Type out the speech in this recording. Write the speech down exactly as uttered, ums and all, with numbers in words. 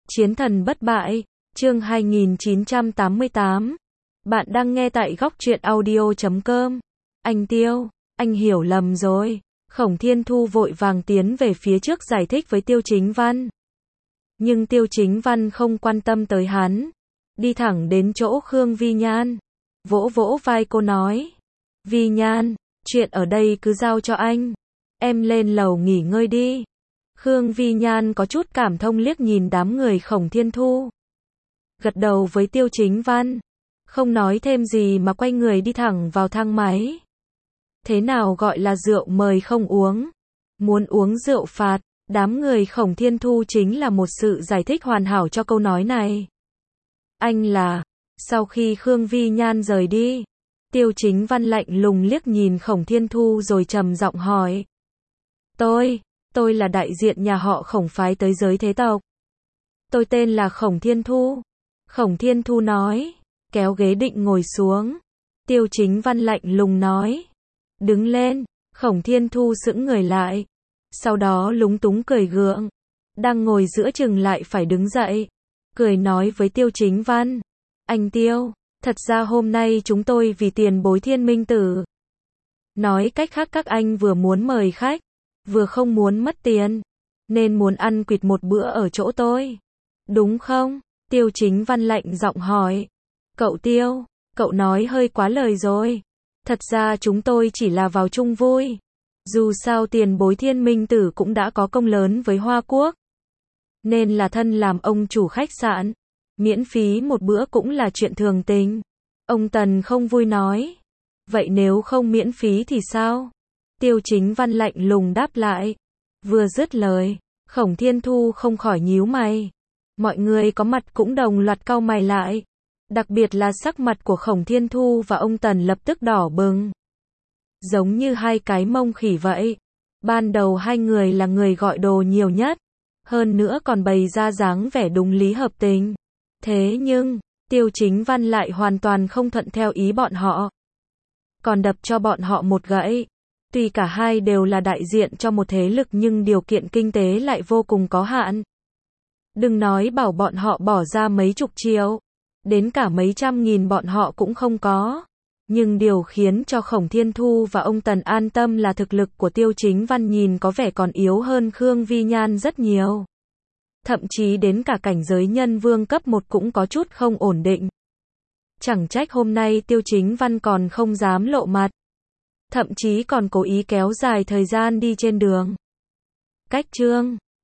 Chiến thần bất bại, chương hai nghìn chín trăm tám mươi tám. Bạn đang nghe tại góc truyện audio chấm com. Anh Tiêu, anh hiểu lầm rồi. Khổng Thiên Thu vội vàng tiến về phía trước giải thích với Tiêu Chính Văn. Nhưng Tiêu Chính Văn không quan tâm tới hắn. Đi thẳng đến chỗ Khương Vi Nhan. Vỗ vỗ vai cô nói. Vi Nhan, chuyện ở đây cứ giao cho anh. Em lên lầu nghỉ ngơi đi. Khương Vi Nhan có chút cảm thông liếc nhìn đám người Khổng Thiên Thu. Gật đầu với Tiêu Chính Văn. Không nói thêm gì mà quay người đi thẳng vào thang máy. Thế nào gọi là rượu mời không uống? Muốn uống rượu phạt. Đám người Khổng Thiên Thu chính là một sự giải thích hoàn hảo cho câu nói này. Anh là... Sau khi Khương Vi Nhan rời đi, Tiêu Chính Văn lạnh lùng liếc nhìn Khổng Thiên Thu rồi trầm giọng hỏi. Tôi, tôi là đại diện nhà họ Khổng phái tới giới thế tộc. Tôi tên là Khổng Thiên Thu. Khổng Thiên Thu nói, kéo ghế định ngồi xuống. Tiêu Chính Văn lạnh lùng nói. Đứng lên, Khổng Thiên Thu sững người lại. Sau đó lúng túng cười gượng. Đang ngồi giữa chừng lại phải đứng dậy. Cười nói với Tiêu Chính Văn. Anh Tiêu, thật ra hôm nay chúng tôi vì tiền bối Thiên Minh Tử. Nói cách khác các anh vừa muốn mời khách, vừa không muốn mất tiền, nên muốn ăn quỵt một bữa ở chỗ tôi. Đúng không? Tiêu Chính Văn lạnh giọng hỏi. Cậu Tiêu, cậu nói hơi quá lời rồi. Thật ra chúng tôi chỉ là vào chung vui. Dù sao tiền bối Thiên Minh Tử cũng đã có công lớn với Hoa Quốc. Nên là thân làm ông chủ khách sạn. Miễn phí một bữa cũng là chuyện thường tình. Ông Tần không vui nói. Vậy nếu không miễn phí thì sao? Tiêu Chính Văn lạnh lùng đáp lại. Vừa dứt lời, Khổng Thiên Thu không khỏi nhíu mày. Mọi người có mặt cũng đồng loạt cau mày lại. Đặc biệt là sắc mặt của Khổng Thiên Thu và ông Tần lập tức đỏ bừng. Giống như hai cái mông khỉ vậy. Ban đầu hai người là người gọi đồ nhiều nhất. Hơn nữa còn bày ra dáng vẻ đúng lý hợp tình. Thế nhưng, Tiêu Chính Văn lại hoàn toàn không thuận theo ý bọn họ. Còn đập cho bọn họ một gãy. Tuy cả hai đều là đại diện cho một thế lực nhưng điều kiện kinh tế lại vô cùng có hạn. Đừng nói bảo bọn họ bỏ ra mấy chục triệu. Đến cả mấy trăm nghìn bọn họ cũng không có. Nhưng điều khiến cho Khổng Thiên Thu và ông Tần an tâm là thực lực của Tiêu Chính Văn nhìn có vẻ còn yếu hơn Khương Vi Nhan rất nhiều. Thậm chí đến cả cảnh giới nhân vương cấp một cũng có chút không ổn định. Chẳng trách hôm nay Tiêu Chính Văn còn không dám lộ mặt. Thậm chí còn cố ý kéo dài thời gian đi trên đường. Cách chương